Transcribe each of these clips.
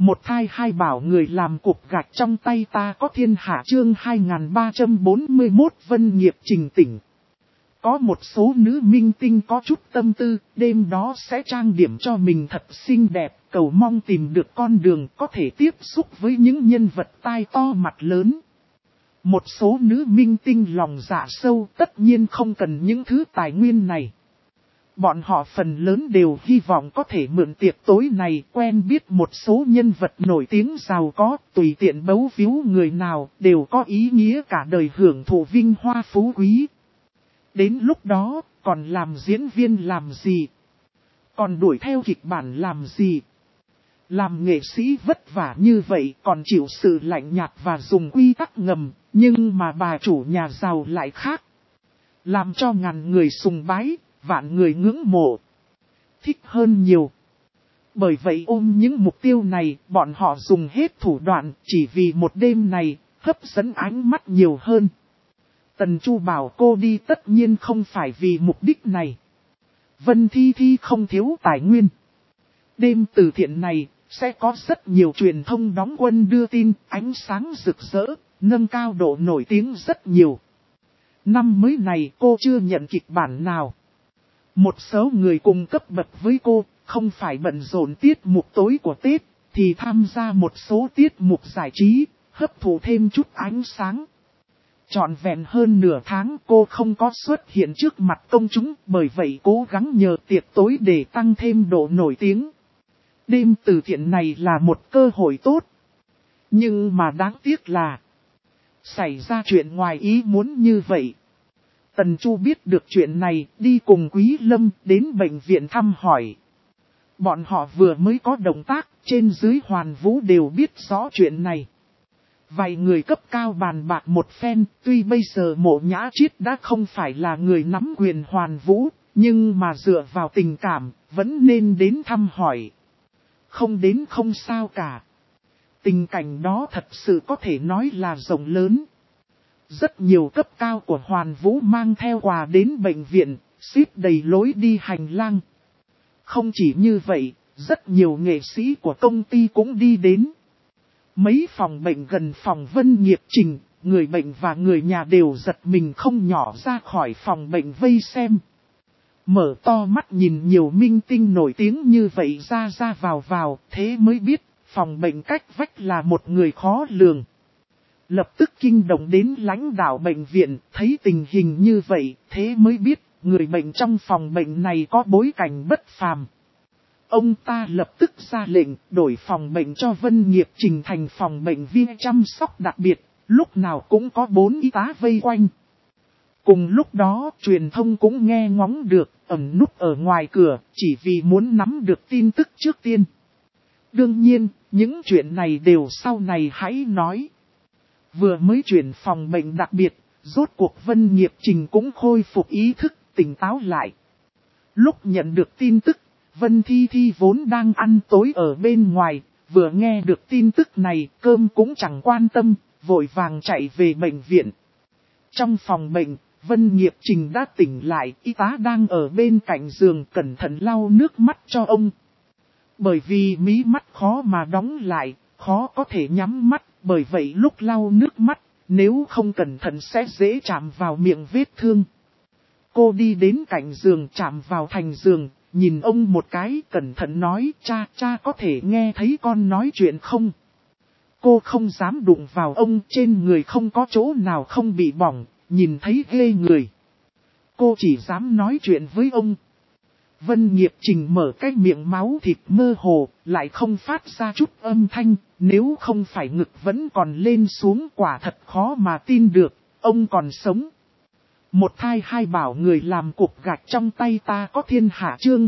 Một thai hai bảo người làm cục gạch trong tay ta có thiên hạ chương 2341 Vân Nghiệp Trình Tỉnh. Có một số nữ minh tinh có chút tâm tư, đêm đó sẽ trang điểm cho mình thật xinh đẹp, cầu mong tìm được con đường có thể tiếp xúc với những nhân vật tai to mặt lớn. Một số nữ minh tinh lòng dạ sâu tất nhiên không cần những thứ tài nguyên này. Bọn họ phần lớn đều hy vọng có thể mượn tiệc tối này quen biết một số nhân vật nổi tiếng giàu có, tùy tiện bấu víu người nào đều có ý nghĩa cả đời hưởng thụ vinh hoa phú quý. Đến lúc đó, còn làm diễn viên làm gì? Còn đuổi theo kịch bản làm gì? Làm nghệ sĩ vất vả như vậy còn chịu sự lạnh nhạt và dùng quy tắc ngầm, nhưng mà bà chủ nhà giàu lại khác. Làm cho ngàn người sùng bái, vạn người ngưỡng mộ. Thích hơn nhiều. Bởi vậy ôm những mục tiêu này, bọn họ dùng hết thủ đoạn chỉ vì một đêm này, hấp dẫn ánh mắt nhiều hơn. Tần Chu bảo cô đi tất nhiên không phải vì mục đích này. Vân Thi Thi không thiếu tài nguyên. Đêm từ thiện này, sẽ có rất nhiều truyền thông đóng quân đưa tin, ánh sáng rực rỡ, nâng cao độ nổi tiếng rất nhiều. Năm mới này cô chưa nhận kịch bản nào. Một số người cùng cấp bậc với cô, không phải bận rộn tiết mục tối của Tết, thì tham gia một số tiết mục giải trí, hấp thụ thêm chút ánh sáng. Trọn vẹn hơn nửa tháng cô không có xuất hiện trước mặt công chúng, bởi vậy cố gắng nhờ tiệc tối để tăng thêm độ nổi tiếng. Đêm từ thiện này là một cơ hội tốt. Nhưng mà đáng tiếc là xảy ra chuyện ngoài ý muốn như vậy. Tần Chu biết được chuyện này, đi cùng Quý Lâm đến bệnh viện thăm hỏi. Bọn họ vừa mới có động tác, trên dưới Hoàn Vũ đều biết rõ chuyện này. Vài người cấp cao bàn bạc một phen, tuy bây giờ Mộ Nhã Chiết đã không phải là người nắm quyền Hoàn Vũ, nhưng mà dựa vào tình cảm, vẫn nên đến thăm hỏi. Không đến không sao cả. Tình cảnh đó thật sự có thể nói là rộng lớn. Rất nhiều cấp cao của Hoàn Vũ mang theo quà đến bệnh viện, xếp đầy lối đi hành lang. Không chỉ như vậy, rất nhiều nghệ sĩ của công ty cũng đi đến. Mấy phòng bệnh gần phòng Vân Nghiệp Trình, người bệnh và người nhà đều giật mình không nhỏ ra khỏi phòng bệnh vây xem. Mở to mắt nhìn nhiều minh tinh nổi tiếng như vậy ra vào, thế mới biết phòng bệnh cách vách là một người khó lường. Lập tức kinh động đến lãnh đạo bệnh viện, thấy tình hình như vậy, thế mới biết người bệnh trong phòng bệnh này có bối cảnh bất phàm. Ông ta lập tức ra lệnh đổi phòng bệnh cho Vân Nghiệp Trình thành phòng bệnh viên chăm sóc đặc biệt, lúc nào cũng có 4 y tá vây quanh. Cùng lúc đó, truyền thông cũng nghe ngóng được, ẩn núp ở ngoài cửa, chỉ vì muốn nắm được tin tức trước tiên. Đương nhiên, những chuyện này đều sau này hãy nói. Vừa mới chuyển phòng bệnh đặc biệt, rốt cuộc Vân Nghiệp Trình cũng khôi phục ý thức, tỉnh táo lại. Lúc nhận được tin tức, Vân Thi Thi vốn đang ăn tối ở bên ngoài, vừa nghe được tin tức này, cơm cũng chẳng quan tâm, vội vàng chạy về bệnh viện. Trong phòng bệnh, Vân Nghiệp Trình đã tỉnh lại, y tá đang ở bên cạnh giường cẩn thận lau nước mắt cho ông. Bởi vì mí mắt khó mà đóng lại, khó có thể nhắm mắt, bởi vậy lúc lau nước mắt, nếu không cẩn thận sẽ dễ chạm vào miệng vết thương. Cô đi đến cạnh giường chạm vào thành giường, nhìn ông một cái cẩn thận nói cha có thể nghe thấy con nói chuyện không? Cô không dám đụng vào ông, trên người không có chỗ nào không bị bỏng, nhìn thấy ghê người. Cô chỉ dám nói chuyện với ông. Vân Nghiệp Trình mở cái miệng máu thịt mơ hồ, lại không phát ra chút âm thanh, nếu không phải ngực vẫn còn lên xuống quả thật khó mà tin được, ông còn sống. Một thai hai bảo người làm cục gạch trong tay ta có thiên hạ chương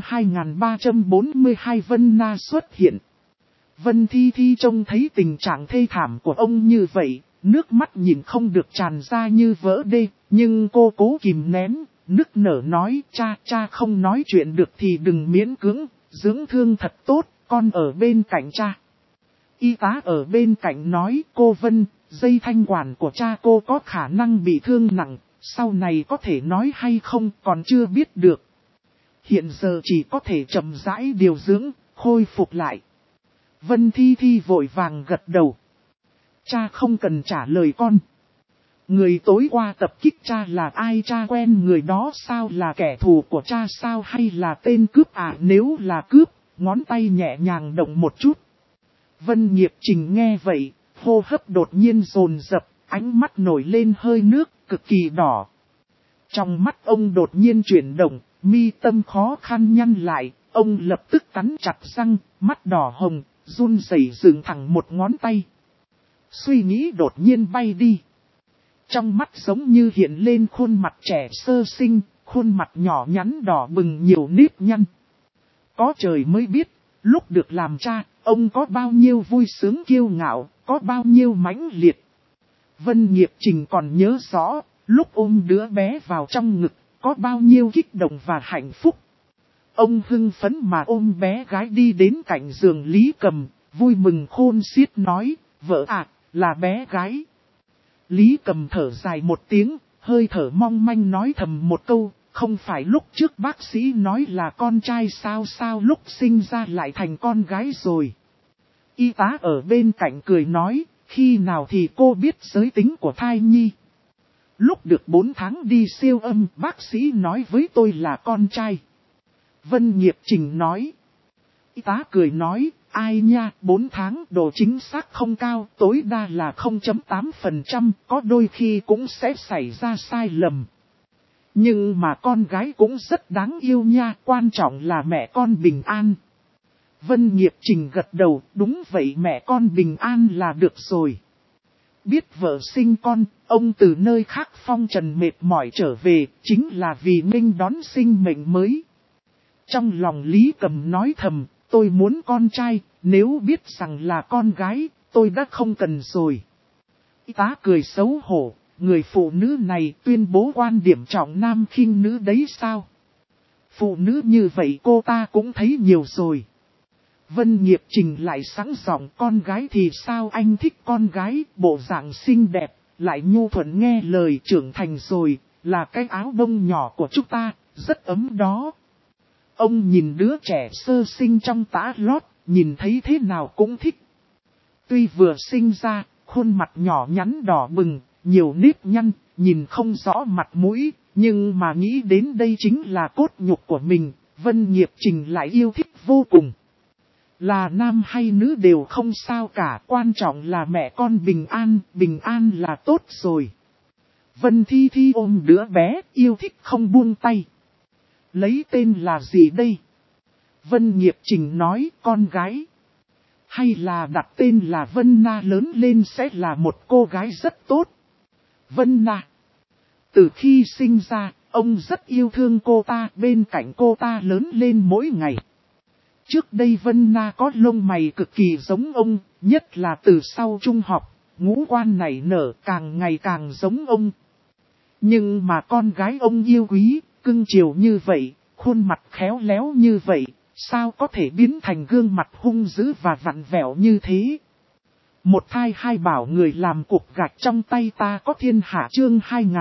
2342 Vân Na xuất hiện. Vân Thi Thi trông thấy tình trạng thê thảm của ông như vậy, nước mắt nhìn không được tràn ra như vỡ đê, nhưng cô cố kìm nén, nức nở nói cha không nói chuyện được thì đừng miễn cưỡng, dưỡng thương thật tốt, con ở bên cạnh cha. Y tá ở bên cạnh nói cô Vân, dây thanh quản của cha cô có khả năng bị thương nặng, sau này có thể nói hay không còn chưa biết được. Hiện giờ chỉ có thể chậm rãi điều dưỡng, khôi phục lại. Vân Thi Thi vội vàng gật đầu. Cha không cần trả lời con. Người tối qua tập kích cha là ai, cha quen người đó sao, là kẻ thù của cha sao, hay là tên cướp à? Nếu là cướp, ngón tay nhẹ nhàng động một chút. Vân Nghiệp Trình nghe vậy, hô hấp đột nhiên dồn dập, ánh mắt nổi lên hơi nước, cực kỳ đỏ. Trong mắt ông đột nhiên chuyển động, mi tâm khó khăn nhăn lại, ông lập tức cắn chặt răng, mắt đỏ hồng, run rẩy dựng thẳng một ngón tay. Suy nghĩ đột nhiên bay đi. Trong mắt giống như hiện lên khuôn mặt trẻ sơ sinh, khuôn mặt nhỏ nhắn đỏ bừng nhiều nếp nhăn. Có trời mới biết, lúc được làm cha, ông có bao nhiêu vui sướng kiêu ngạo, có bao nhiêu mãnh liệt. Vân Nghiệp Trình còn nhớ rõ, lúc ôm đứa bé vào trong ngực, có bao nhiêu kích động và hạnh phúc. Ông hưng phấn mà ôm bé gái đi đến cạnh giường Lý Cầm, vui mừng khôn xiết nói, vợ ạ, là bé gái. Lý Cầm thở dài một tiếng, hơi thở mong manh nói thầm một câu, không phải lúc trước bác sĩ nói là con trai sao lúc sinh ra lại thành con gái rồi. Y tá ở bên cạnh cười nói, khi nào thì cô biết giới tính của thai nhi. Lúc được 4 tháng đi siêu âm, bác sĩ nói với tôi là con trai. Vân Nghiệp Trình nói. Y tá cười nói, ai nha, 4 tháng độ chính xác không cao, tối đa là 0.8%, có đôi khi cũng sẽ xảy ra sai lầm. Nhưng mà con gái cũng rất đáng yêu nha, quan trọng là mẹ con bình an. Vân Nghiệp Trình gật đầu, đúng vậy, mẹ con bình an là được rồi. Biết vợ sinh con, ông từ nơi khác phong trần mệt mỏi trở về, chính là vì nghênh đón sinh mệnh mới. Trong lòng Lý Cầm nói thầm, tôi muốn con trai, nếu biết rằng là con gái, tôi đã không cần rồi. Y tá cười xấu hổ, người phụ nữ này tuyên bố quan điểm trọng nam khinh nữ đấy sao? Phụ nữ như vậy cô ta cũng thấy nhiều rồi. Vân Nghiệp Trình lại sáng giọng, con gái thì sao, anh thích con gái, bộ dạng xinh đẹp, lại nhu thuận nghe lời, trưởng thành rồi, là cái áo bông nhỏ của chúng ta, rất ấm đó. Ông nhìn đứa trẻ sơ sinh trong tã lót, nhìn thấy thế nào cũng thích. Tuy vừa sinh ra, khuôn mặt nhỏ nhắn đỏ bừng, nhiều nếp nhăn, nhìn không rõ mặt mũi, nhưng mà nghĩ đến đây chính là cốt nhục của mình, Vân Nghiệp Trình lại yêu thích vô cùng. Là nam hay nữ đều không sao cả, quan trọng là mẹ con bình an là tốt rồi. Vân Thi Thi ôm đứa bé, yêu thích không buông tay. Lấy tên là gì đây? Vân Nghiệp Trình nói, con gái. Hay là đặt tên là Vân Na, lớn lên sẽ là một cô gái rất tốt. Vân Na. Từ khi sinh ra, ông rất yêu thương cô ta, bên cạnh cô ta lớn lên mỗi ngày. Trước đây Vân Na có lông mày cực kỳ giống ông, nhất là từ sau trung học, ngũ quan nảy nở càng ngày càng giống ông. Nhưng mà con gái ông yêu quý, cưng chiều như vậy, khuôn mặt khéo léo như vậy, sao có thể biến thành gương mặt hung dữ và vặn vẹo như thế? Một thai hai bảo người làm cục gạch trong tay ta có thiên hạ, chương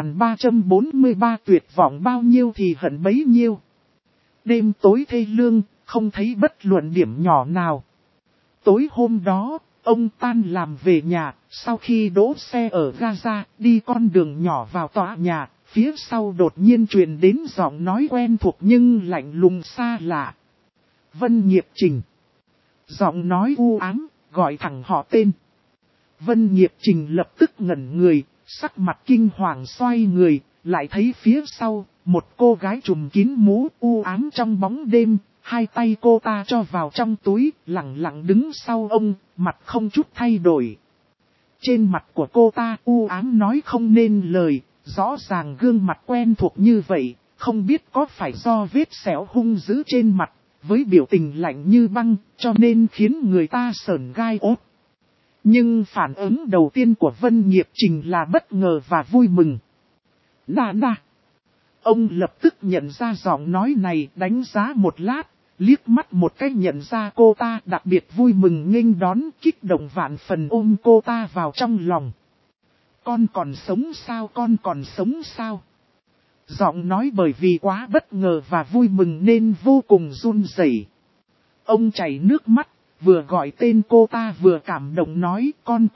2343, tuyệt vọng bao nhiêu thì hận bấy nhiêu. Đêm tối thê lương, không thấy bất luận điểm nhỏ nào. Tối hôm đó, ông tan làm về nhà, sau khi đỗ xe ở Gaza, đi con đường nhỏ vào tòa nhà, phía sau đột nhiên truyền đến giọng nói quen thuộc nhưng lạnh lùng xa lạ. Vân Nghiệp Trình. Giọng nói u ám, gọi thẳng họ tên. Vân Nghiệp Trình lập tức ngẩn người, sắc mặt kinh hoàng xoay người, lại thấy phía sau, một cô gái trùm kín mũ u ám trong bóng đêm, hai tay cô ta cho vào trong túi, lặng lặng đứng sau ông, mặt không chút thay đổi. Trên mặt của cô ta u ám nói không nên lời, rõ ràng gương mặt quen thuộc như vậy, không biết có phải do vết sẹo hung dữ trên mặt, với biểu tình lạnh như băng, cho nên khiến người ta sởn gai ốt. Nhưng phản ứng đầu tiên của Vân Nghiệp Trình là bất ngờ và vui mừng. Nà. Ông lập tức nhận ra giọng nói này, đánh giá một lát, liếc mắt một cái nhận ra cô ta, đặc biệt vui mừng nghênh đón, kích động vạn phần ôm cô ta vào trong lòng. Con còn sống sao, con còn sống sao? Giọng nói bởi vì quá bất ngờ và vui mừng nên vô cùng run rẩy. Ông chảy nước mắt, vừa gọi tên cô ta vừa cảm động nói con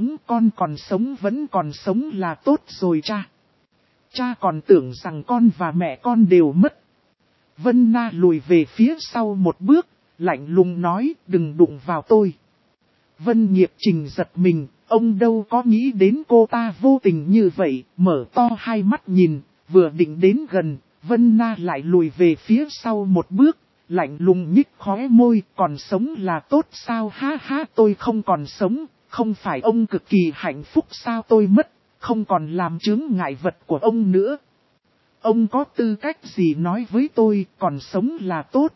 còn sống vẫn còn sống là tốt rồi cha. Cha còn tưởng rằng con và mẹ con đều mất. Vân Na lùi về phía sau một bước, lạnh lùng nói đừng đụng vào tôi. Vân Nghiệp Trình giật mình, ông đâu có nghĩ đến cô ta vô tình như vậy, mở to hai mắt nhìn, vừa định đến gần, Vân Na lại lùi về phía sau một bước, lạnh lùng nhích khóe môi, còn sống là tốt sao ha ha tôi không còn sống, không phải ông cực kỳ hạnh phúc sao tôi mất, không còn làm chướng ngại vật của ông nữa. Ông có tư cách gì nói với tôi, còn sống là tốt.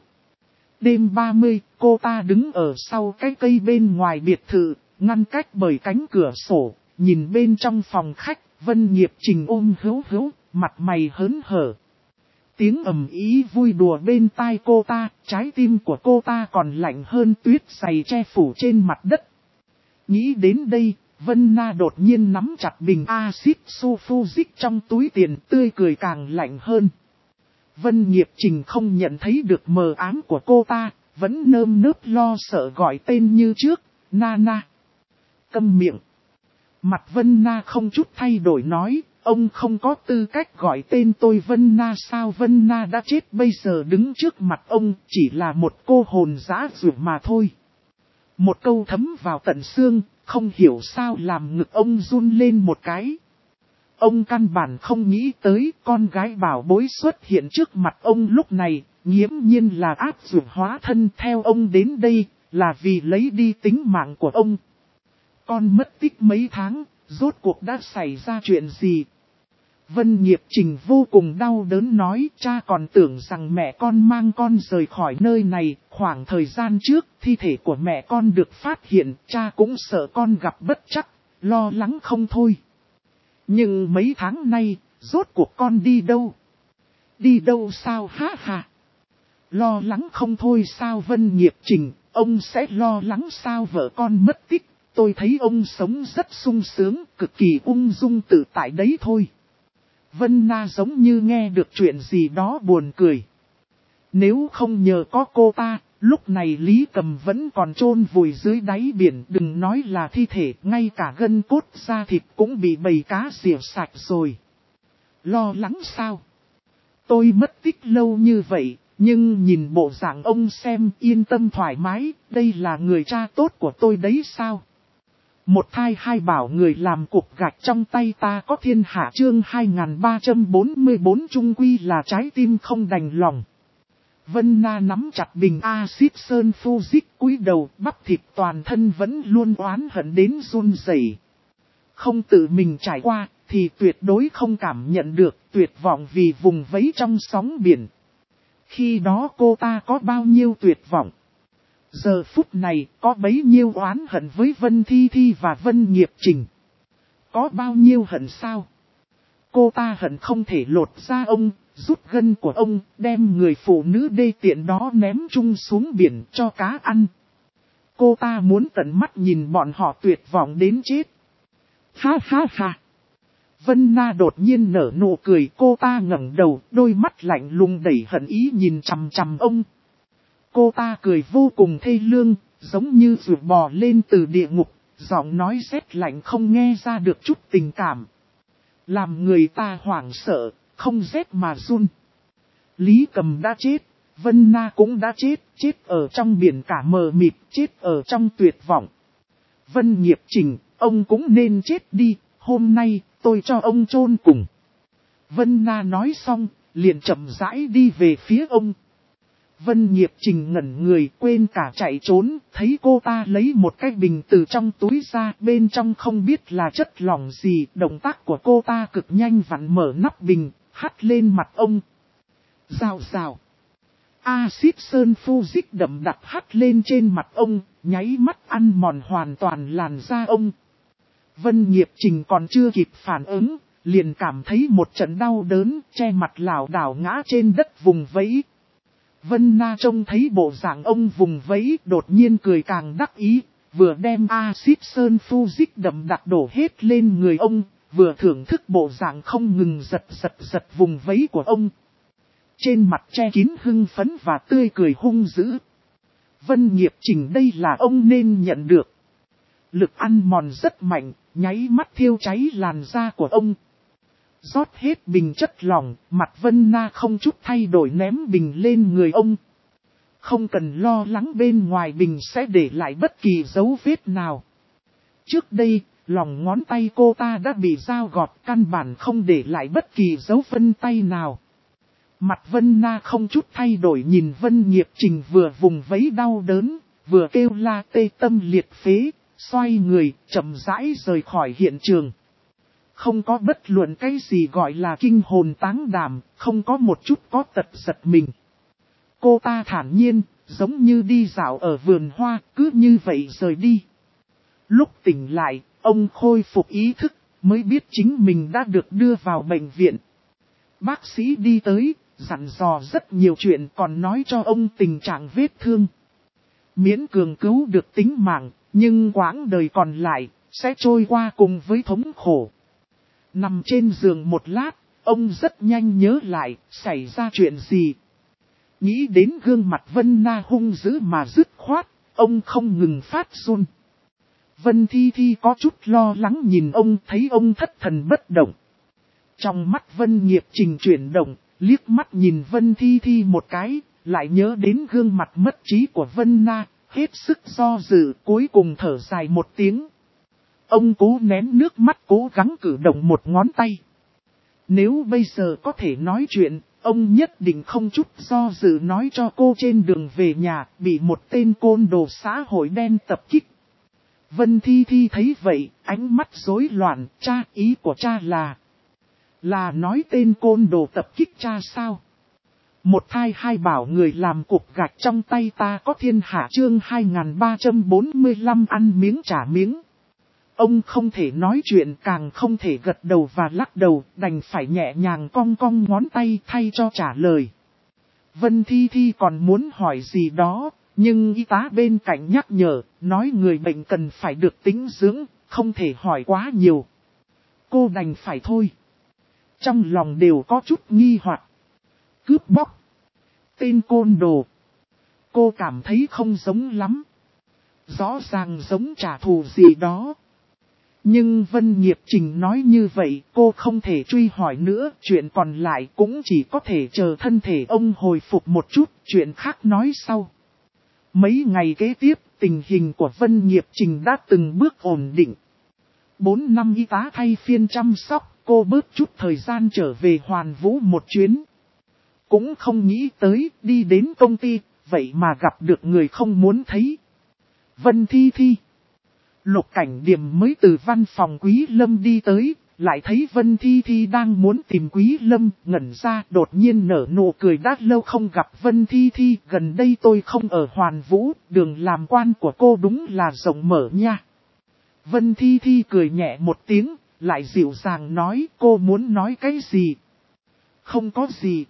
Đêm 30, cô ta đứng ở sau cái cây bên ngoài biệt thự, ngăn cách bởi cánh cửa sổ, nhìn bên trong phòng khách, Vân Nghiệp Trình ôm hữu, mặt mày hớn hở. Tiếng ầm ý vui đùa bên tai cô ta, trái tim của cô ta còn lạnh hơn tuyết dày che phủ trên mặt đất. Nghĩ đến đây, Vân Na đột nhiên nắm chặt bình axit sulfuric trong túi tiền, tươi cười càng lạnh hơn. Vân Nghiệp Trình không nhận thấy được mờ ám của cô ta, vẫn nơm nớp lo sợ gọi tên như trước, Na. Câm miệng. Mặt Vân Na không chút thay đổi nói, ông không có tư cách gọi tên tôi Vân Na sao Vân Na đã chết bây giờ đứng trước mặt ông chỉ là một cô hồn dã dụa mà thôi. Một câu thấm vào tận xương, không hiểu sao làm ngực ông run lên một cái. Ông căn bản không nghĩ tới con gái bảo bối xuất hiện trước mặt ông lúc này, nghiễm nhiên là áp dụng hóa thân theo ông đến đây, là vì lấy đi tính mạng của ông. Con mất tích mấy tháng, rốt cuộc đã xảy ra chuyện gì? Vân Nghiệp Trình vô cùng đau đớn nói cha còn tưởng rằng mẹ con mang con rời khỏi nơi này, khoảng thời gian trước thi thể của mẹ con được phát hiện, cha cũng sợ con gặp bất trắc, lo lắng không thôi. Nhưng mấy tháng nay, rốt cuộc con đi đâu? Đi đâu sao ha ha? Lo lắng không thôi sao Vân Nghiệp Trình, ông sẽ lo lắng sao vợ con mất tích, tôi thấy ông sống rất sung sướng, cực kỳ ung dung tự tại đấy thôi. Vân Na giống như nghe được chuyện gì đó buồn cười. Nếu không nhờ có cô ta, lúc này Lý Cầm vẫn còn chôn vùi dưới đáy biển, đừng nói là thi thể, ngay cả gân cốt da thịt cũng bị bầy cá rỉa sạch rồi. Lo lắng sao? Tôi mất tích lâu như vậy, nhưng nhìn bộ dạng ông xem yên tâm thoải mái, đây là người cha tốt của tôi đấy sao? Một thai hai bảo người làm cục gạch trong tay ta có thiên hạ chương 2344 trung quy là trái tim không đành lòng. Vân Na nắm chặt bình axit sơn Fujic cúi đầu bắp thịt toàn thân vẫn luôn oán hận đến run rẩy. Không tự mình trải qua thì tuyệt đối không cảm nhận được tuyệt vọng vì vùng vẫy trong sóng biển. Khi đó cô ta có bao nhiêu tuyệt vọng. Giờ phút này có bấy nhiêu oán hận với Vân Thi Thi và Vân Nghiệp Trình. Có bao nhiêu hận sao? Cô ta hận không thể lột ra ông, rút gân của ông, đem người phụ nữ đê tiện đó ném chung xuống biển cho cá ăn. Cô ta muốn tận mắt nhìn bọn họ tuyệt vọng đến chết. Ha ha ha! Vân Na đột nhiên nở nụ cười, cô ta ngẩng đầu, đôi mắt lạnh lùng đầy hận ý nhìn chằm chằm ông. Cô ta cười vô cùng thê lương, giống như vừa bò lên từ địa ngục, giọng nói rét lạnh không nghe ra được chút tình cảm. Làm người ta hoảng sợ, không rét mà run. Lý Cầm đã chết, Vân Na cũng đã chết, chết ở trong biển cả mờ mịt, chết ở trong tuyệt vọng. Vân Nghiệp Trình, ông cũng nên chết đi, hôm nay tôi cho ông chôn cùng. Vân Na nói xong, liền chậm rãi đi về phía ông. Vân Nghiệp Trình ngẩn người quên cả chạy trốn, thấy cô ta lấy một cái bình từ trong túi ra, bên trong không biết là chất lỏng gì, động tác của cô ta cực nhanh vặn mở nắp bình, hắt lên mặt ông. Rào rào. Axit sơn Fujic đậm đặc hắt lên trên mặt ông, nháy mắt ăn mòn hoàn toàn làn da ông. Vân Nghiệp Trình còn chưa kịp phản ứng, liền cảm thấy một trận đau đớn, che mặt lảo đảo ngã trên đất vùng vẫy. Vân Na trông thấy bộ dạng ông vùng vẫy, đột nhiên cười càng đắc ý, vừa đem axit sơn Fujic đậm đặc đổ hết lên người ông, vừa thưởng thức bộ dạng không ngừng giật vùng vẫy của ông. Trên mặt che kín hưng phấn và tươi cười hung dữ. Vân Nghiệp Trình đây là ông nên nhận được. Lực ăn mòn rất mạnh, nháy mắt thiêu cháy làn da của ông. Rót hết bình chất lỏng, mặt Vân Na không chút thay đổi ném bình lên người ông. Không cần lo lắng bên ngoài bình sẽ để lại bất kỳ dấu vết nào. Trước đây, lòng ngón tay cô ta đã bị dao gọt, căn bản không để lại bất kỳ dấu vân tay nào. Mặt Vân Na không chút thay đổi nhìn Vân Nghiệp Trình vừa vùng vẫy đau đớn, vừa kêu la tê tâm liệt phế, xoay người, chậm rãi rời khỏi hiện trường. Không có bất luận cái gì gọi là kinh hồn táng đảm, không có một chút có tật giật mình. Cô ta thản nhiên, giống như đi dạo ở vườn hoa, cứ như vậy rời đi. Lúc tỉnh lại, ông khôi phục ý thức, mới biết chính mình đã được đưa vào bệnh viện. Bác sĩ đi tới, dặn dò rất nhiều chuyện, còn nói cho ông tình trạng vết thương. Miễn cường cứu được tính mạng, nhưng quãng đời còn lại, sẽ trôi qua cùng với thống khổ. Nằm trên giường một lát, ông rất nhanh nhớ lại, xảy ra chuyện gì. Nghĩ đến gương mặt Vân Na hung dữ mà dứt khoát, ông không ngừng phát run. Vân Thi Thi có chút lo lắng nhìn ông, thấy ông thất thần bất động. Trong mắt Vân Nghiệp Trình chuyển động, liếc mắt nhìn Vân Thi Thi một cái, lại nhớ đến gương mặt mất trí của Vân Na, hết sức do dự, cuối cùng thở dài một tiếng. Ông cố nén nước mắt, cố gắng cử động một ngón tay. Nếu bây giờ có thể nói chuyện, ông nhất định không chút do dự nói cho cô trên đường về nhà bị một tên côn đồ xã hội đen tập kích. Vân Thi Thi thấy vậy, ánh mắt rối loạn, cha, ý của cha là nói tên côn đồ tập kích cha sao? Một thai hai bảo người làm cục gạch trong tay ta có thiên hạ chương 2345 ăn miếng trả miếng. Ông không thể nói chuyện, càng không thể gật đầu và lắc đầu, đành phải nhẹ nhàng cong cong ngón tay thay cho trả lời. Vân Thi Thi còn muốn hỏi gì đó, nhưng y tá bên cạnh nhắc nhở, nói người bệnh cần phải được tĩnh dưỡng, không thể hỏi quá nhiều. Cô đành phải thôi. Trong lòng đều có chút nghi hoặc. Cướp bóc. Tên côn đồ. Cô cảm thấy không giống lắm. Rõ ràng giống trả thù gì đó. Nhưng Vân Nghiệp Trình nói như vậy, cô không thể truy hỏi nữa, chuyện còn lại cũng chỉ có thể chờ thân thể ông hồi phục một chút, chuyện khác nói sau. Mấy ngày kế tiếp, tình hình của Vân Nghiệp Trình đã từng bước ổn định. 4 năm y tá thay phiên chăm sóc, cô bớt chút thời gian trở về Hoàn Vũ một chuyến. Cũng không nghĩ tới, đi đến công ty, vậy mà gặp được người không muốn thấy. Vân Thi Thi. Lục Cảnh Điềm mới từ văn phòng Quý Lâm đi tới, lại thấy Vân Thi Thi đang muốn tìm Quý Lâm, ngẩn ra, đột nhiên nở nụ cười, đã lâu không gặp Vân Thi Thi, gần đây tôi không ở Hoàn Vũ, đường làm quan của cô đúng là rộng mở nha. Vân Thi Thi cười nhẹ một tiếng, lại dịu dàng nói, cô muốn nói cái gì? Không có gì.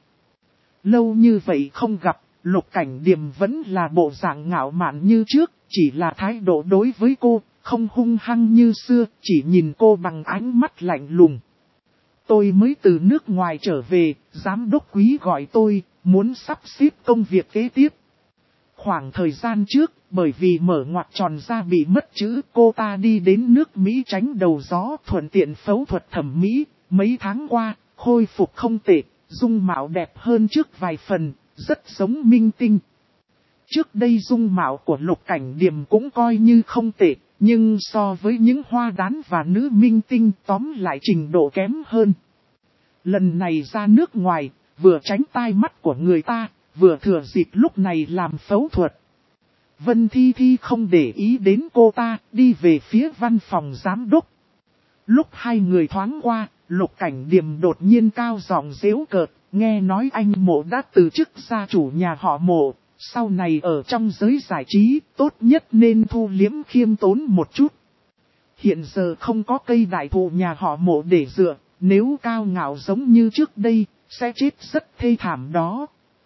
Lâu như vậy không gặp, Lục Cảnh Điềm vẫn là bộ dạng ngạo mạn như trước, chỉ là thái độ đối với cô, không hung hăng như xưa, chỉ nhìn cô bằng ánh mắt lạnh lùng. Tôi mới từ nước ngoài trở về, giám đốc Quý gọi tôi, muốn sắp xếp công việc kế tiếp. Khoảng thời gian trước, bởi vì mở ngoặc tròn ra bị mất chữ, cô ta đi đến nước Mỹ tránh đầu gió, thuận tiện phẫu thuật thẩm mỹ. Mấy tháng qua, khôi phục không tệ, dung mạo đẹp hơn trước vài phần, rất giống minh tinh. Trước đây dung mạo của Lục Cảnh Điềm cũng coi như không tệ, nhưng so với những hoa đán và nữ minh tinh tóm lại trình độ kém hơn. Lần này ra nước ngoài, vừa tránh tai mắt của người ta, vừa thừa dịp lúc này làm phẫu thuật. Vân Thi Thi không để ý đến cô ta, đi về phía văn phòng giám đốc. Lúc hai người thoáng qua, Lục Cảnh Điềm đột nhiên cao giọng giễu cợt, nghe nói anh Mộ đã từ chức gia chủ nhà họ Mộ, sau này ở trong giới giải trí, tốt nhất nên thu liếm khiêm tốn một chút. Hiện giờ không có cây đại thụ nhà họ Mộ để dựa, nếu cao ngạo giống như trước đây, sẽ chết rất thê thảm đó.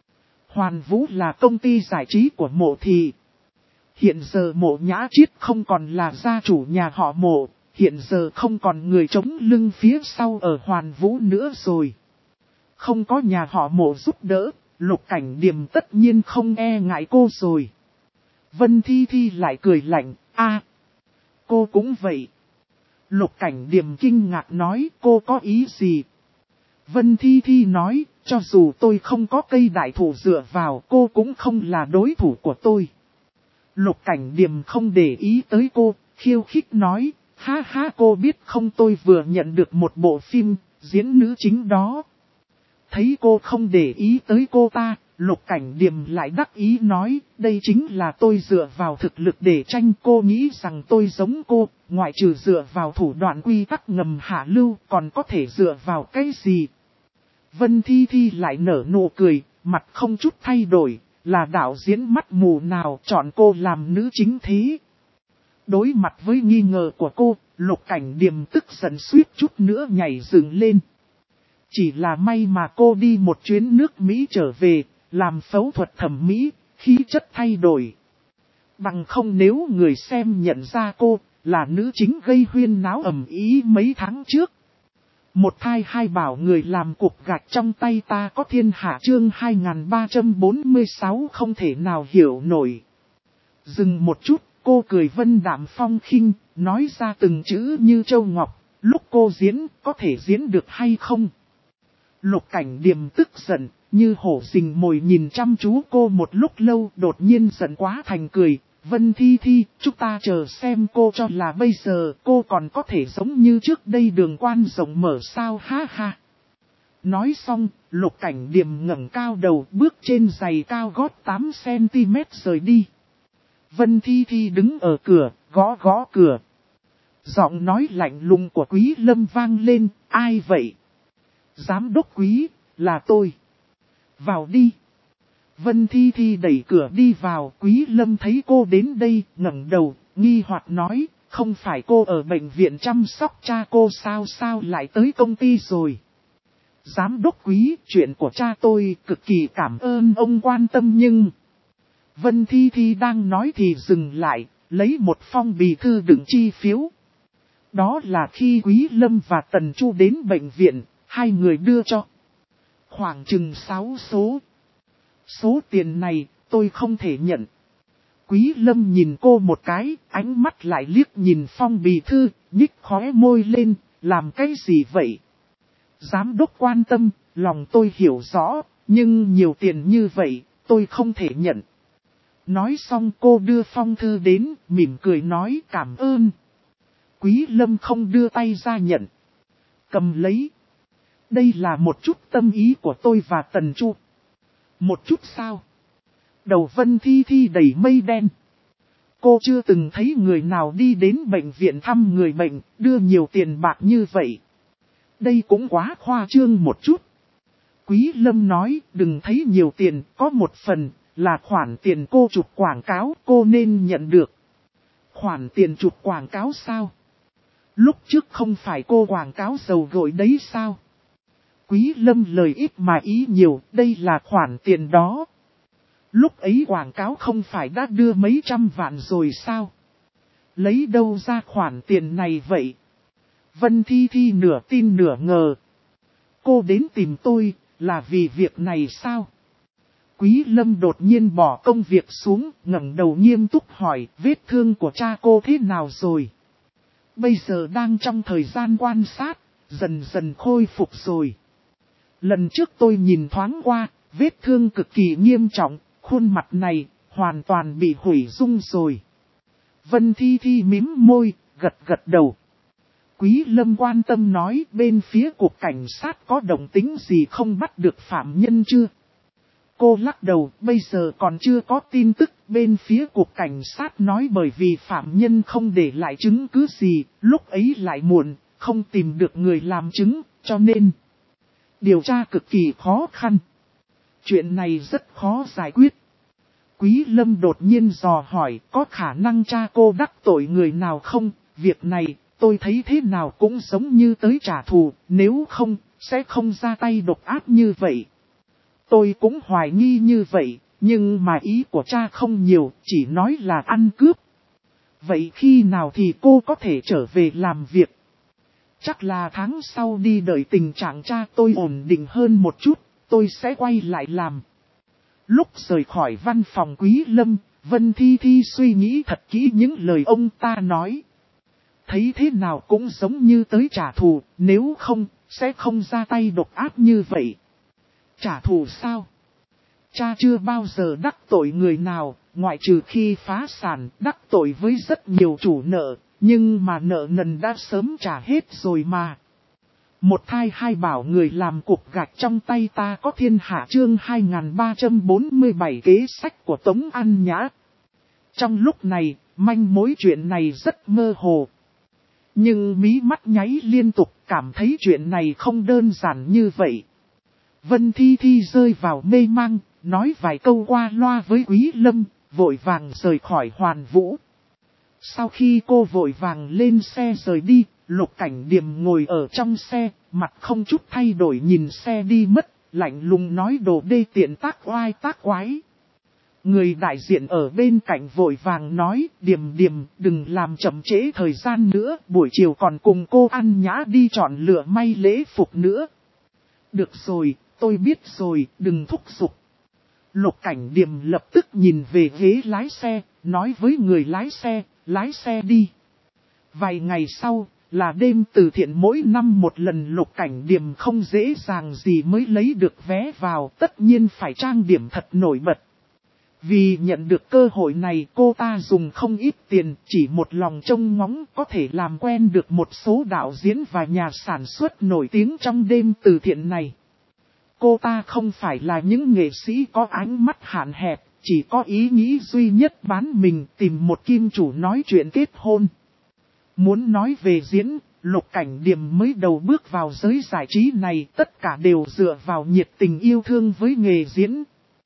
Hoàn Vũ là công ty giải trí của Mộ thì hiện giờ Mộ Nhã Chiết không còn là gia chủ nhà họ Mộ, hiện giờ không còn người chống lưng phía sau ở Hoàn Vũ nữa rồi. Không có nhà họ Mộ giúp đỡ, Lục Cảnh Điềm tất nhiên không e ngại cô rồi. Vân Thi Thi lại cười lạnh, cô cũng vậy. Lục Cảnh Điềm kinh ngạc nói, cô có ý gì? Vân Thi Thi nói, cho dù tôi không có cây đại thụ dựa vào, cô cũng không là đối thủ của tôi. Lục Cảnh Điềm không để ý tới cô, khiêu khích nói, ha ha, cô biết không, tôi vừa nhận được một bộ phim, diễn nữ chính đó. Thấy cô không để ý tới cô ta, Lục Cảnh Điềm lại đắc ý nói, đây chính là tôi dựa vào thực lực để tranh. Cô nghĩ rằng tôi giống cô, ngoại trừ dựa vào thủ đoạn quy tắc ngầm hạ lưu, còn có thể dựa vào cái gì? Vân Thi Thi lại nở nụ cười, mặt không chút thay đổi, là đạo diễn mắt mù nào chọn cô làm nữ chính thế? Đối mặt với nghi ngờ của cô, Lục Cảnh Điềm tức giận suýt chút nữa nhảy dựng lên. Chỉ là may mà cô đi một chuyến nước Mỹ trở về, làm phẫu thuật thẩm mỹ, khí chất thay đổi. Bằng không nếu người xem nhận ra cô là nữ chính gây huyên náo ầm ĩ mấy tháng trước. Một thai hai bảo người làm cục gạch trong tay ta có thiên hạ chương 2346 không thể nào hiểu nổi. Dừng một chút, cô cười vân đạm phong khinh, nói ra từng chữ như châu ngọc, lúc cô diễn có thể diễn được hay không? Lục Cảnh Điềm tức giận, như hổ rình mồi nhìn chăm chú cô một lúc lâu, đột nhiên giận quá thành cười. Vân Thi Thi, chúng ta chờ xem cô cho là bây giờ cô còn có thể giống như trước đây đường quan rộng mở sao, ha ha. Nói xong, Lục Cảnh Điềm ngẩng cao đầu bước trên giày cao gót 8cm rời đi. Vân Thi Thi đứng ở cửa, gõ gõ cửa. Giọng nói lạnh lùng của Quý Lâm vang lên, ai vậy? Giám đốc Quý, là tôi. Vào đi. Vân Thi Thi đẩy cửa đi vào, Quý Lâm thấy cô đến đây, ngẩng đầu, nghi hoặc nói, không phải cô ở bệnh viện chăm sóc cha cô sao lại tới công ty rồi. Giám đốc Quý, chuyện của cha tôi cực kỳ cảm ơn ông quan tâm nhưng... Vân Thi Thi đang nói thì dừng lại, lấy một phong bì thư đựng chi phiếu. Đó là khi Quý Lâm và Tần Chu đến bệnh viện, hai người đưa cho. Khoảng chừng 6 số. Số tiền này, tôi không thể nhận. Quý Lâm nhìn cô một cái, ánh mắt lại liếc nhìn phong bì thư, nhích khóe môi lên, làm cái gì vậy? Giám đốc quan tâm, lòng tôi hiểu rõ, nhưng nhiều tiền như vậy, tôi không thể nhận. Nói xong cô đưa phong thư đến, mỉm cười nói cảm ơn. Quý Lâm không đưa tay ra nhận. Cầm lấy. Đây là một chút tâm ý của tôi và Tần Chu. Một chút sao? Đầu Vân Thi Thi đầy mây đen. Cô chưa từng thấy người nào đi đến bệnh viện thăm người bệnh, đưa nhiều tiền bạc như vậy. Đây cũng quá khoa trương một chút. Quý Lâm nói, đừng thấy nhiều tiền, có một phần là khoản tiền cô chụp quảng cáo, cô nên nhận được. Khoản tiền chụp quảng cáo sao? Lúc trước không phải cô quảng cáo dầu gội đấy sao? Quý Lâm lời ít mà ý nhiều, đây là khoản tiền đó. Lúc ấy quảng cáo không phải đã đưa mấy trăm vạn rồi sao? Lấy đâu ra khoản tiền này vậy? Vân Thi Thi nửa tin nửa ngờ. Cô đến tìm tôi, là vì việc này sao? Quý Lâm đột nhiên bỏ công việc xuống, ngẩng đầu nghiêm túc hỏi, vết thương của cha cô thế nào rồi? Bây giờ đang trong thời gian quan sát, dần dần khôi phục rồi. Lần trước tôi nhìn thoáng qua, vết thương cực kỳ nghiêm trọng, khuôn mặt này hoàn toàn bị hủy dung rồi. Vân Thi Thi mím môi, gật gật đầu. Quý Lâm quan tâm nói, bên phía cục cảnh sát có động tĩnh gì không bắt được phạm nhân chưa? Cô lắc đầu, bây giờ còn chưa có tin tức. Bên phía cục cảnh sát nói bởi vì phạm nhân không để lại chứng cứ gì, lúc ấy lại muộn, không tìm được người làm chứng, cho nên điều tra cực kỳ khó khăn. Chuyện này rất khó giải quyết. Quý Lâm đột nhiên dò hỏi, có khả năng cha cô đắc tội người nào không? Việc này, tôi thấy thế nào cũng giống như tới trả thù, nếu không, sẽ không ra tay độc ác như vậy. Tôi cũng hoài nghi như vậy, nhưng mà ý của cha không nhiều, chỉ nói là ăn cướp. Vậy khi nào thì cô có thể trở về làm việc? Chắc là tháng sau đi, đợi tình trạng cha tôi ổn định hơn một chút, tôi sẽ quay lại làm. Lúc rời khỏi văn phòng Quý Lâm, Vân Thi Thi suy nghĩ thật kỹ những lời ông ta nói. Thấy thế nào cũng giống như tới trả thù, nếu không, sẽ không ra tay độc ác như vậy. Trả thù sao? Cha chưa bao giờ đắc tội người nào, ngoại trừ khi phá sản, đắc tội với rất nhiều chủ nợ, nhưng mà nợ nần đã sớm trả hết rồi mà. Một thai hai bảo người làm cục gạch trong tay ta có thiên hạ chương 2347 kế sách của Tống An Nhã. Trong lúc này, manh mối chuyện này rất mơ hồ. Nhưng mí mắt nháy liên tục cảm thấy chuyện này không đơn giản như vậy. Vân Thi Thi rơi vào mê mang, nói vài câu qua loa với Quý Lâm, vội vàng rời khỏi Hoàn Vũ. Sau khi cô vội vàng lên xe rời đi, Lục Cảnh Điềm ngồi ở trong xe, mặt không chút thay đổi nhìn xe đi mất, lạnh lùng nói đồ đê tiện tác oai tác quái. Người đại diện ở bên cạnh vội vàng nói, Điềm Điềm đừng làm chậm trễ thời gian nữa, buổi chiều còn cùng cô An Nhã đi chọn lựa may lễ phục nữa. Được rồi, tôi biết rồi, đừng thúc giục. Lục Cảnh Điềm lập tức nhìn về ghế lái xe, nói với người lái xe đi. Vài ngày sau, là đêm từ thiện mỗi năm một lần. Lục Cảnh Điềm không dễ dàng gì mới lấy được vé vào, tất nhiên phải trang điểm thật nổi bật. Vì nhận được cơ hội này cô ta dùng không ít tiền, chỉ một lòng trông ngóng có thể làm quen được một số đạo diễn và nhà sản xuất nổi tiếng trong đêm từ thiện này. Cô ta không phải là những nghệ sĩ có ánh mắt hạn hẹp, chỉ có ý nghĩ duy nhất bán mình tìm một kim chủ nói chuyện kết hôn. Muốn nói về diễn, Lục Cảnh Điềm mới đầu bước vào giới giải trí này, tất cả đều dựa vào nhiệt tình yêu thương với nghề diễn.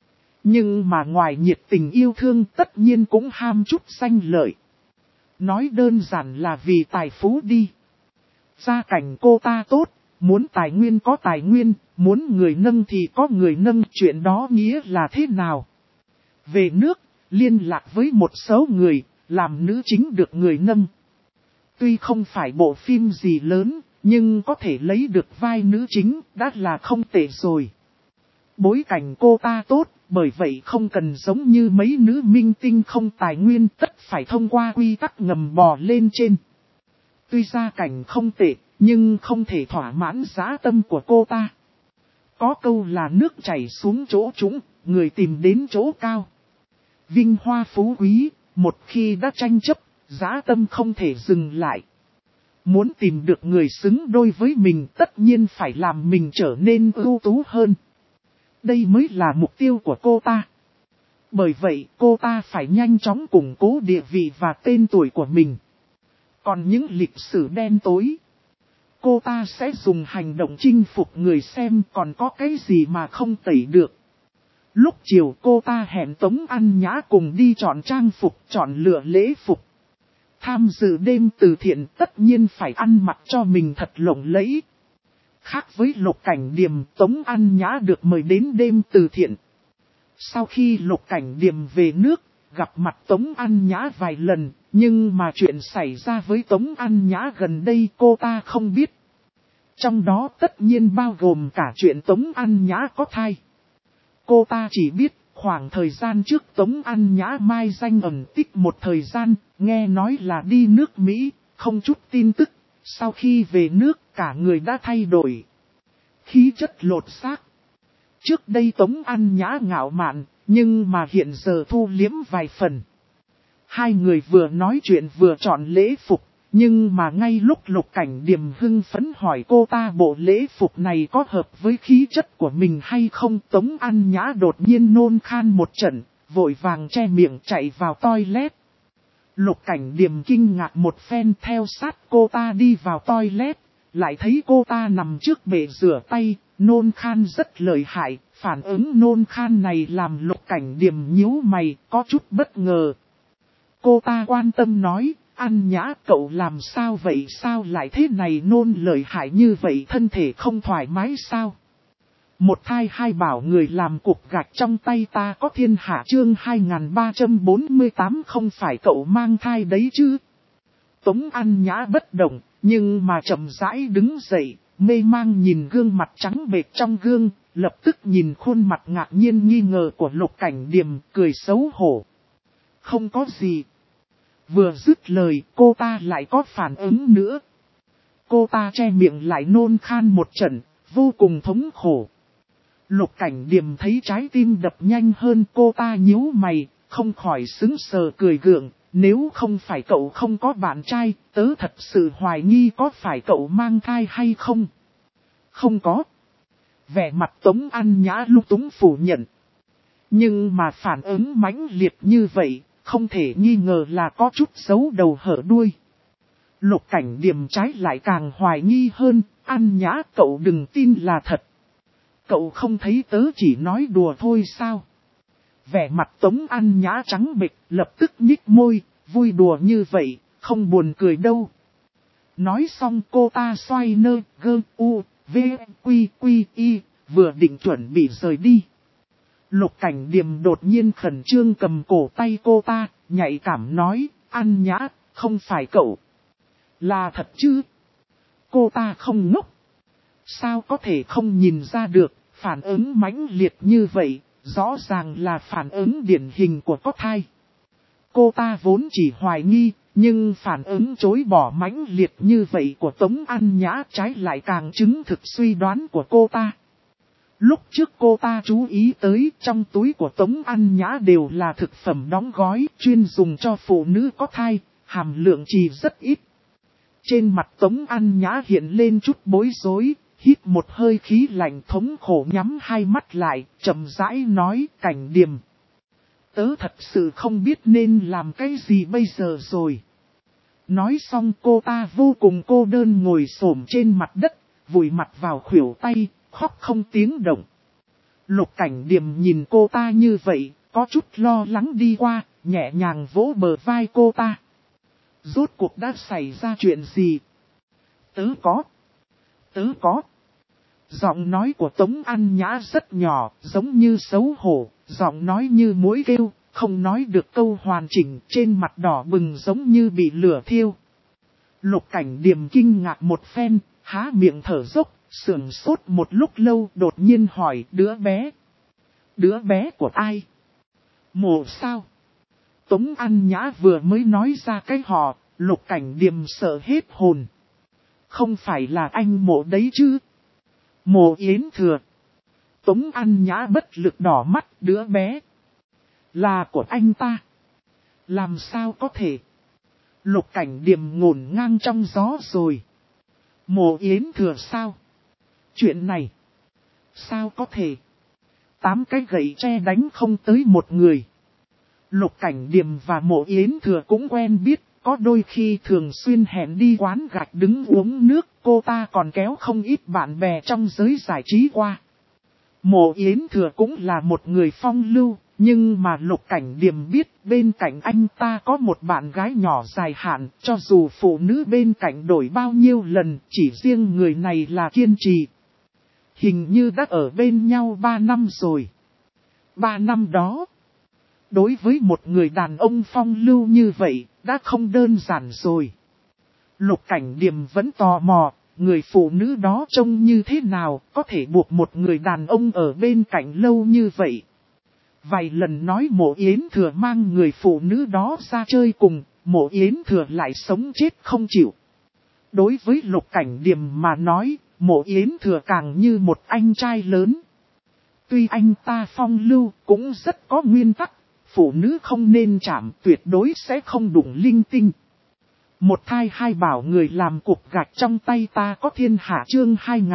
Nhưng mà ngoài nhiệt tình yêu thương tất nhiên cũng ham chút danh lợi. Nói đơn giản là vì tài phú đi. Gia cảnh cô ta tốt, muốn tài nguyên có tài nguyên, muốn người nâng thì có người nâng, chuyện đó nghĩa là thế nào? Về nước, liên lạc với một số người, làm nữ chính được người nâng. Tuy không phải bộ phim gì lớn, nhưng có thể lấy được vai nữ chính, đã là không tệ rồi. Bối cảnh cô ta tốt, bởi vậy không cần giống như mấy nữ minh tinh không tài nguyên, tất phải thông qua quy tắc ngầm bò lên trên. Tuy gia cảnh không tệ, nhưng không thể thỏa mãn dã tâm của cô ta. Có câu là nước chảy xuống chỗ trũng, người tìm đến chỗ cao. Vinh hoa phú quý, một khi đã tranh chấp, dã tâm không thể dừng lại. Muốn tìm được người xứng đôi với mình tất nhiên phải làm mình trở nên ưu tú hơn. Đây mới là mục tiêu của cô ta. Bởi vậy cô ta phải nhanh chóng củng cố địa vị và tên tuổi của mình. Còn những lịch sử đen tối, cô ta sẽ dùng hành động chinh phục người xem, còn có cái gì mà không tẩy được. Lúc chiều cô ta hẹn Tống An Nhã cùng đi chọn trang phục, chọn lựa lễ phục. Tham dự đêm từ thiện tất nhiên phải ăn mặc cho mình thật lộng lẫy. Khác với Lục Cảnh Điềm, Tống An Nhã được mời đến đêm từ thiện. Sau khi Lục Cảnh Điềm về nước, gặp mặt Tống An Nhã vài lần, nhưng mà chuyện xảy ra với Tống An Nhã gần đây cô ta không biết. Trong đó tất nhiên bao gồm cả chuyện Tống An Nhã có thai. Cô ta chỉ biết khoảng thời gian trước Tống An Nhã mai danh ẩn tích một thời gian, nghe nói là đi nước Mỹ, không chút tin tức. Sau khi về nước cả người đã thay đổi. Khí chất lột xác. Trước đây Tống An Nhã ngạo mạn, nhưng mà hiện giờ thu liếm vài phần. Hai người vừa nói chuyện vừa chọn lễ phục, nhưng mà ngay lúc Lục Cảnh Điềm hưng phấn hỏi cô ta bộ lễ phục này có hợp với khí chất của mình hay không, Tống An Nhã đột nhiên nôn khan một trận, vội vàng che miệng chạy vào toilet. Lục Cảnh Điềm kinh ngạc một phen theo sát cô ta đi vào toilet, lại thấy cô ta nằm trước bể rửa tay, nôn khan rất lợi hại, phản ứng nôn khan này làm Lục Cảnh Điềm nhíu mày, có chút bất ngờ. Cô ta quan tâm nói, An Nhã cậu làm sao vậy, sao lại thế này, nôn lợi hại như vậy, thân thể không thoải mái sao? Một thai hai bảo người làm cục gạch trong tay ta có thiên hạ chương 2348, không phải cậu mang thai đấy chứ? Tống An Nhã bất động, nhưng mà chậm rãi đứng dậy, mê mang nhìn gương mặt trắng bệch trong gương, lập tức nhìn khuôn mặt ngạc nhiên nghi ngờ của Lục Cảnh Điềm, cười xấu hổ. Không có gì. Vừa dứt lời, cô ta lại có phản ứng nữa. Cô ta che miệng lại nôn khan một trận, vô cùng thống khổ. Lục Cảnh Điềm thấy trái tim đập nhanh hơn, cô ta nhíu mày, không khỏi sững sờ cười gượng. Nếu không phải cậu không có bạn trai, tớ thật sự hoài nghi có phải cậu mang thai hay không. Không có. Vẻ mặt Tống An Nhã lung túng phủ nhận. Nhưng mà phản ứng mãnh liệt như vậy, không thể nghi ngờ là có chút giấu đầu hở đuôi. Lục Cảnh Điềm trái lại càng hoài nghi hơn, An Nhã cậu đừng tin là thật. Cậu không thấy tớ chỉ nói đùa thôi sao? Vẻ mặt Tống An Nhã trắng bệch, lập tức nhích môi, vui đùa như vậy, không buồn cười đâu. Nói xong cô ta xoay nơ, gơ, u, v, quy, quy, y, vừa định chuẩn bị rời đi. Lục Cảnh Điềm đột nhiên khẩn trương cầm cổ tay cô ta, nhạy cảm nói, An Nhã, không phải cậu. Là thật chứ? Cô ta không ngốc. Sao có thể không nhìn ra được, phản ứng mãnh liệt như vậy, rõ ràng là phản ứng điển hình của có thai. Cô ta vốn chỉ hoài nghi, nhưng phản ứng chối bỏ mãnh liệt như vậy của Tống An Nhã trái lại càng chứng thực suy đoán của cô ta. Lúc trước cô ta chú ý tới trong túi của Tống An Nhã đều là thực phẩm đóng gói chuyên dùng cho phụ nữ có thai, hàm lượng trì rất ít. Trên mặt Tống An Nhã hiện lên chút bối rối, hít một hơi khí lạnh thống khổ nhắm hai mắt lại, chậm rãi nói Cảnh Điềm. Tớ thật sự không biết nên làm cái gì bây giờ rồi. Nói xong cô ta vô cùng cô đơn ngồi xổm trên mặt đất, vùi mặt vào khuỷu tay, khóc không tiếng động. Lục Cảnh Điềm nhìn cô ta như vậy, có chút lo lắng đi qua, nhẹ nhàng vỗ bờ vai cô ta. Rốt cuộc đã xảy ra chuyện gì? Tớ có. Giọng nói của Tống An Nhã rất nhỏ, giống như xấu hổ, giọng nói như muỗi kêu, không nói được câu hoàn chỉnh, trên mặt đỏ bừng giống như bị lửa thiêu. Lục Cảnh Điềm kinh ngạc một phen, há miệng thở dốc, sững sốt một lúc lâu, đột nhiên hỏi đứa bé. Đứa bé của ai? Mộ sao? Tống An Nhã vừa mới nói ra cái họ, Lục Cảnh Điềm sợ hết hồn. Không phải là anh Mộ đấy chứ? Mộ Yến Thừa. Tống An Nhã bất lực đỏ mắt, đứa bé là của anh ta. Làm sao có thể? Lục Cảnh Điềm ngổn ngang trong gió rồi. Mộ Yến Thừa sao? Chuyện này sao có thể? 8 cái gậy tre đánh không tới một người. Lục Cảnh Điềm và Mộ Yến Thừa cũng quen biết, có đôi khi thường xuyên hẹn đi quán gạch đứng uống nước, cô ta còn kéo không ít bạn bè trong giới giải trí qua. Mộ Yến Thừa cũng là một người phong lưu, nhưng mà Lục Cảnh Điềm biết bên cạnh anh ta có một bạn gái nhỏ dài hạn, cho dù phụ nữ bên cạnh đổi bao nhiêu lần, chỉ riêng người này là kiên trì. Hình như đã ở bên nhau 3 năm rồi. 3 năm đó, đối với một người đàn ông phong lưu như vậy, đã không đơn giản rồi. Lục Cảnh Điềm vẫn tò mò, người phụ nữ đó trông như thế nào, có thể buộc một người đàn ông ở bên cạnh lâu như vậy. Vài lần nói Mộ Yến Thừa mang người phụ nữ đó ra chơi cùng, Mộ Yến Thừa lại sống chết không chịu. Đối với Lục Cảnh Điềm mà nói, Mộ Yến Thừa càng như một anh trai lớn. Tuy anh ta phong lưu cũng rất có nguyên tắc, phụ nữ không nên chạm, tuyệt đối sẽ không đụng linh tinh. Một thai hai bảo người làm cục gạch trong tay ta có thiên hạ chương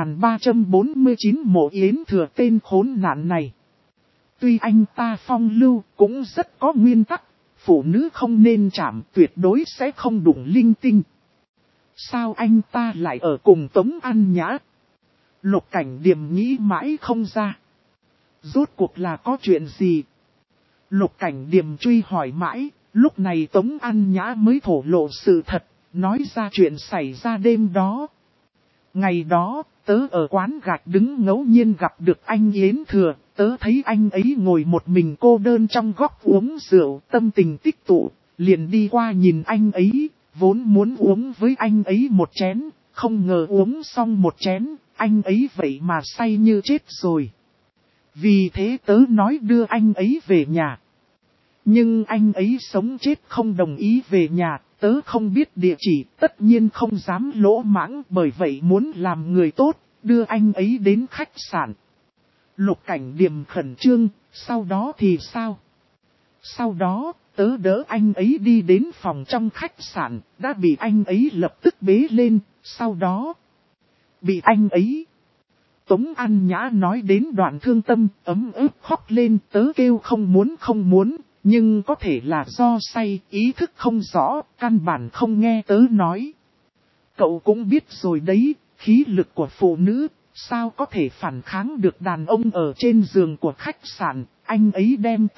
2349 Mộ Yến Thừa tên khốn nạn này. Tuy anh ta phong lưu cũng rất có nguyên tắc, phụ nữ không nên chạm, tuyệt đối sẽ không đụng linh tinh. Sao anh ta lại ở cùng Tống An Nhã? Lục Cảnh Điềm nghĩ mãi không ra. Rốt cuộc là có chuyện gì? Lục Cảnh Điềm truy hỏi mãi, lúc này Tống An Nhã mới thổ lộ sự thật, nói ra chuyện xảy ra đêm đó. Ngày đó, tớ ở quán gạch đứng ngẫu nhiên gặp được anh Yến Thừa, tớ thấy anh ấy ngồi một mình cô đơn trong góc uống rượu, tâm tình tích tụ, liền đi qua nhìn anh ấy, vốn muốn uống với anh ấy một chén, không ngờ uống xong một chén, anh ấy vậy mà say như chết rồi. Vì thế tớ nói đưa anh ấy về nhà. Nhưng anh ấy sống chết không đồng ý về nhà, tớ không biết địa chỉ, tất nhiên không dám lỗ mãng, bởi vậy muốn làm người tốt, đưa anh ấy đến khách sạn. Lục Cảnh Điềm khẩn trương, sau đó thì sao? Sau đó, tớ đỡ anh ấy đi đến phòng trong khách sạn, đã bị anh ấy lập tức bế lên, sau đó bị anh ấy. Tống An Nhã nói đến đoạn thương tâm, ấm ức khóc lên, tớ kêu không muốn, nhưng có thể là do say, ý thức không rõ, căn bản không nghe tớ nói. Cậu cũng biết rồi đấy, khí lực của phụ nữ, sao có thể phản kháng được đàn ông ở trên giường của khách sạn, anh ấy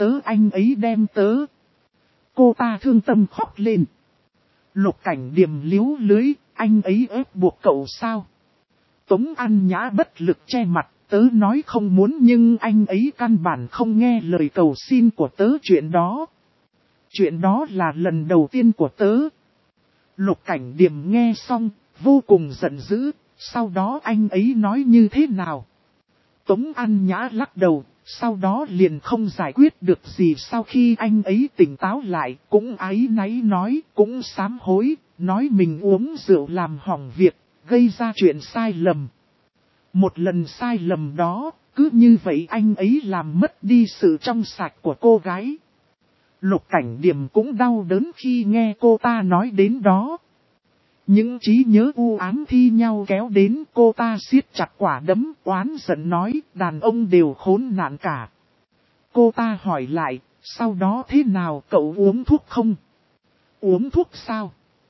đem tớ. Cô ta thương tâm khóc lên. Lục Cảnh Điềm liếu lưới, anh ấy ép buộc cậu sao? Tống An Nhã bất lực che mặt, tớ nói không muốn nhưng anh ấy căn bản không nghe lời cầu xin của tớ chuyện đó. Chuyện đó là lần đầu tiên của tớ. Lục Cảnh Điềm nghe xong, vô cùng giận dữ, sau đó anh ấy nói như thế nào? Tống An Nhã lắc đầu, sau đó liền không giải quyết được gì. Sau khi anh ấy tỉnh táo lại, cũng áy náy nói, cũng sám hối, nói mình uống rượu làm hỏng việc, gây ra chuyện sai lầm. Một lần sai lầm đó, cứ như vậy anh ấy làm mất đi sự trong sạch của cô gái. Lục Cảnh Điềm cũng đau đớn khi nghe cô ta nói đến đó. Những trí nhớ u ám thi nhau kéo đến, cô ta siết chặt quả đấm, oán giận nói, đàn ông đều khốn nạn cả. Cô ta hỏi lại, sau đó thế nào, cậu uống thuốc không? Uống thuốc sao?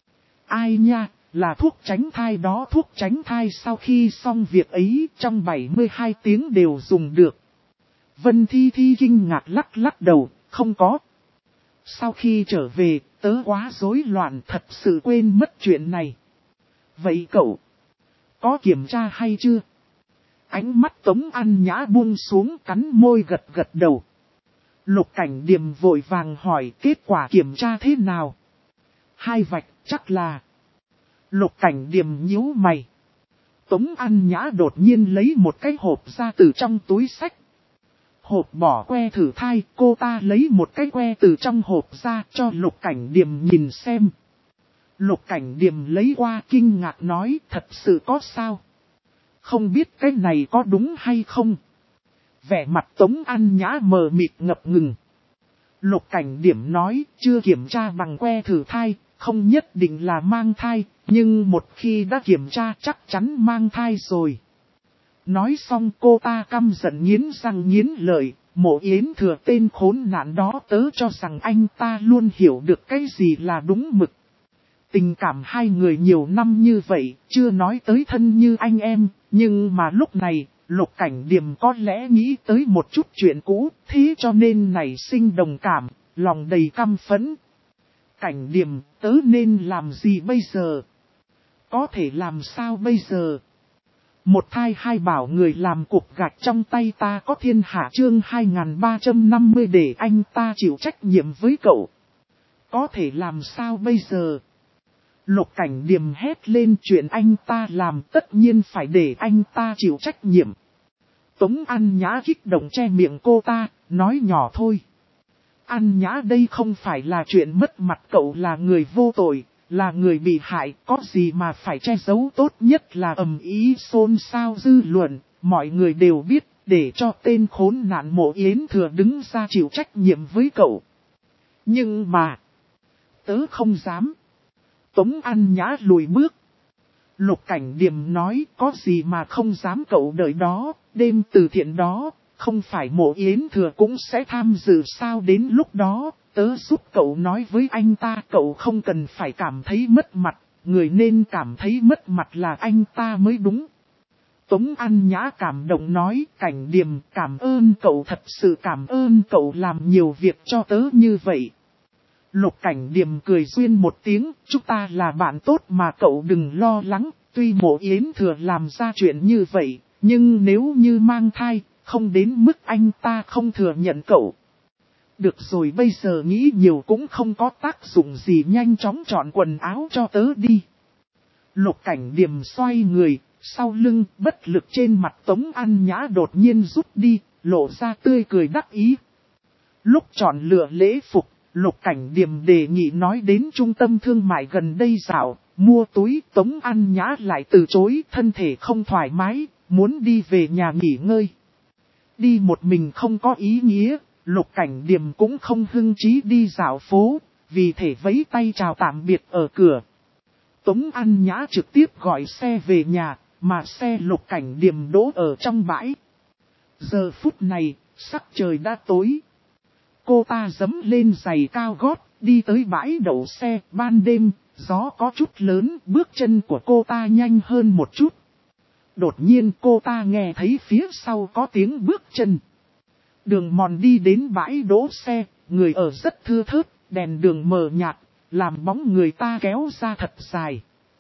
Ai nha, là thuốc tránh thai đó, thuốc tránh thai sau khi xong việc ấy trong 72 tiếng đều dùng được. Vân Thi kinh ngạc lắc đầu, không có. Sau khi trở về, tớ quá rối loạn, thật sự quên mất chuyện này. Vậy cậu có kiểm tra hay chưa? Ánh mắt Tống An Nhã buông xuống, cắn môi gật đầu. Lục Cảnh Điềm vội vàng hỏi kết quả kiểm tra thế nào? 2 vạch, chắc là. Lục Cảnh Điềm nhíu mày. Tống An Nhã đột nhiên lấy một cái hộp ra từ trong túi xách. Hộp bỏ que thử thai, cô ta lấy một cái que từ trong hộp ra cho Lục Cảnh Điềm nhìn xem. Lục Cảnh Điềm lấy qua kinh ngạc nói, thật sự có sao? Không biết cái này có đúng hay không? Vẻ mặt Tống An Nhã mờ mịt ngập ngừng. Lục Cảnh Điềm nói, chưa kiểm tra bằng que thử thai, không nhất định là mang thai, nhưng một khi đã kiểm tra chắc chắn mang thai rồi. Nói xong cô ta căm giận nghiến răng nghiến lợi, Mộ Yến Thừa tên khốn nạn đó, tớ cho rằng anh ta luôn hiểu được cái gì là đúng mực. Tình cảm hai người nhiều năm như vậy, chưa nói tới thân như anh em, nhưng mà lúc này, Lục Cảnh Điềm có lẽ nghĩ tới một chút chuyện cũ, thế cho nên nảy sinh đồng cảm, lòng đầy căm phẫn. Cảnh Điềm, tớ nên làm gì bây giờ? Có thể làm sao bây giờ? Một thai hai bảo người làm cục gạch trong tay ta có thiên hạ chương 2350 để anh ta chịu trách nhiệm với cậu. Có thể làm sao bây giờ? Lục Cảnh Điềm hét lên, chuyện anh ta làm tất nhiên phải để anh ta chịu trách nhiệm. Tống An Nhã kích động che miệng cô ta, nói nhỏ thôi. An Nhã, đây không phải là chuyện mất mặt, cậu là người vô tội, là người bị hại, có gì mà phải che giấu, tốt nhất là ầm ĩ xôn xao dư luận, mọi người đều biết, để cho tên khốn nạn Mộ Yến Thừa đứng ra chịu trách nhiệm với cậu. Nhưng mà, tớ không dám. Tống An Nhã lùi bước. Lục Cảnh Điềm nói, có gì mà không dám, cậu đợi đó, đêm từ thiện đó, không phải Mộ Yến Thừa cũng sẽ tham dự sao, đến lúc đó, tớ giúp cậu nói với anh ta, cậu không cần phải cảm thấy mất mặt, người nên cảm thấy mất mặt là anh ta mới đúng. Tống An Nhã cảm động nói, Cảnh Điềm, cảm ơn cậu, thật sự cảm ơn cậu làm nhiều việc cho tớ như vậy. Lục Cảnh Điềm cười duyên một tiếng, chúng ta là bạn tốt mà cậu đừng lo lắng, tuy Mộ Yến Thừa làm ra chuyện như vậy, nhưng nếu như mang thai, không đến mức anh ta không thừa nhận cậu. Được rồi, bây giờ nghĩ nhiều cũng không có tác dụng gì, nhanh chóng chọn quần áo cho tớ đi. Lục Cảnh Điềm xoay người, sau lưng bất lực trên mặt Tống An Nhã đột nhiên rút đi, lộ ra tươi cười đắc ý. Lúc chọn lựa lễ phục, Lục Cảnh Điềm đề nghị nói đến trung tâm thương mại gần đây dạo, mua túi. Tống An Nhã lại từ chối, thân thể không thoải mái, muốn đi về nhà nghỉ ngơi. Đi một mình không có ý nghĩa, Lục Cảnh Điềm cũng không hưng chí đi dạo phố, vì thể vẫy tay chào tạm biệt ở cửa. Tống An Nhã trực tiếp gọi xe về nhà, mà xe Lục Cảnh Điềm đỗ ở trong bãi. Giờ phút này, sắc trời đã tối. Cô ta giẫm lên giày cao gót, đi tới bãi đậu xe. Ban đêm, gió có chút lớn, bước chân của cô ta nhanh hơn một chút. Đột nhiên cô ta nghe thấy phía sau có tiếng bước chân. Đường mòn đi đến bãi đỗ xe, người ở rất thưa thớt, đèn đường mờ nhạt, làm bóng người ta kéo ra thật dài.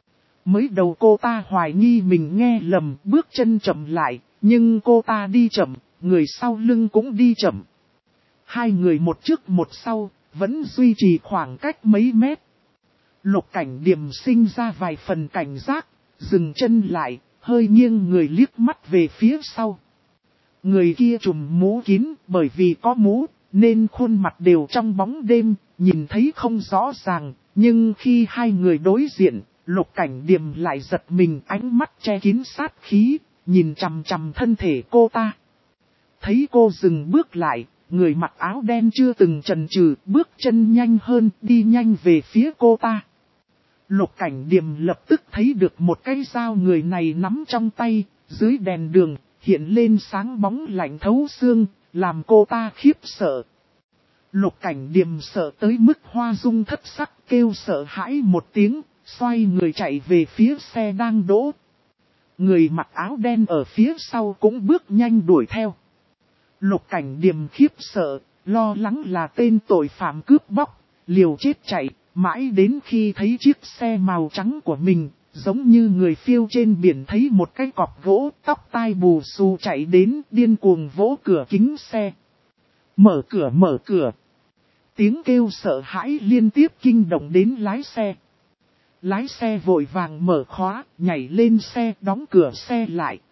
Mới đầu cô ta hoài nghi mình nghe lầm, bước chân chậm lại, nhưng cô ta đi chậm, người sau lưng cũng đi chậm. Hai người một trước một sau, vẫn duy trì khoảng cách mấy mét. Lục Cảnh Điềm sinh ra vài phần cảnh giác, dừng chân lại, hơi nghiêng người liếc mắt về phía sau. Người kia trùm mũ kín, bởi vì có mũ, nên khuôn mặt đều trong bóng đêm, nhìn thấy không rõ ràng. Nhưng khi hai người đối diện, Lục Cảnh Điềm lại giật mình, ánh mắt che kín sát khí, nhìn chằm chằm thân thể cô ta. Thấy cô dừng bước lại, người mặc áo đen chưa từng chần chừ, bước chân nhanh hơn, đi nhanh về phía cô ta. Lục Cảnh Điềm lập tức thấy được một cái dao người này nắm trong tay, dưới đèn đường, hiện lên sáng bóng lạnh thấu xương, làm cô ta khiếp sợ. Lục Cảnh Điềm sợ tới mức hoa dung thất sắc, kêu sợ hãi một tiếng, xoay người chạy về phía xe đang đỗ. Người mặc áo đen ở phía sau cũng bước nhanh đuổi theo. Lục Cảnh Điềm khiếp sợ, lo lắng là tên tội phạm cướp bóc, liều chết chạy, mãi đến khi thấy chiếc xe màu trắng của mình, giống như người phiêu trên biển thấy một cái cọp gỗ, tóc tai bù xù chạy đến, điên cuồng vỗ cửa kính xe. Mở cửa, mở cửa. Tiếng kêu sợ hãi liên tiếp kinh động đến lái xe. Lái xe vội vàng mở khóa, nhảy lên xe, đóng cửa xe lại.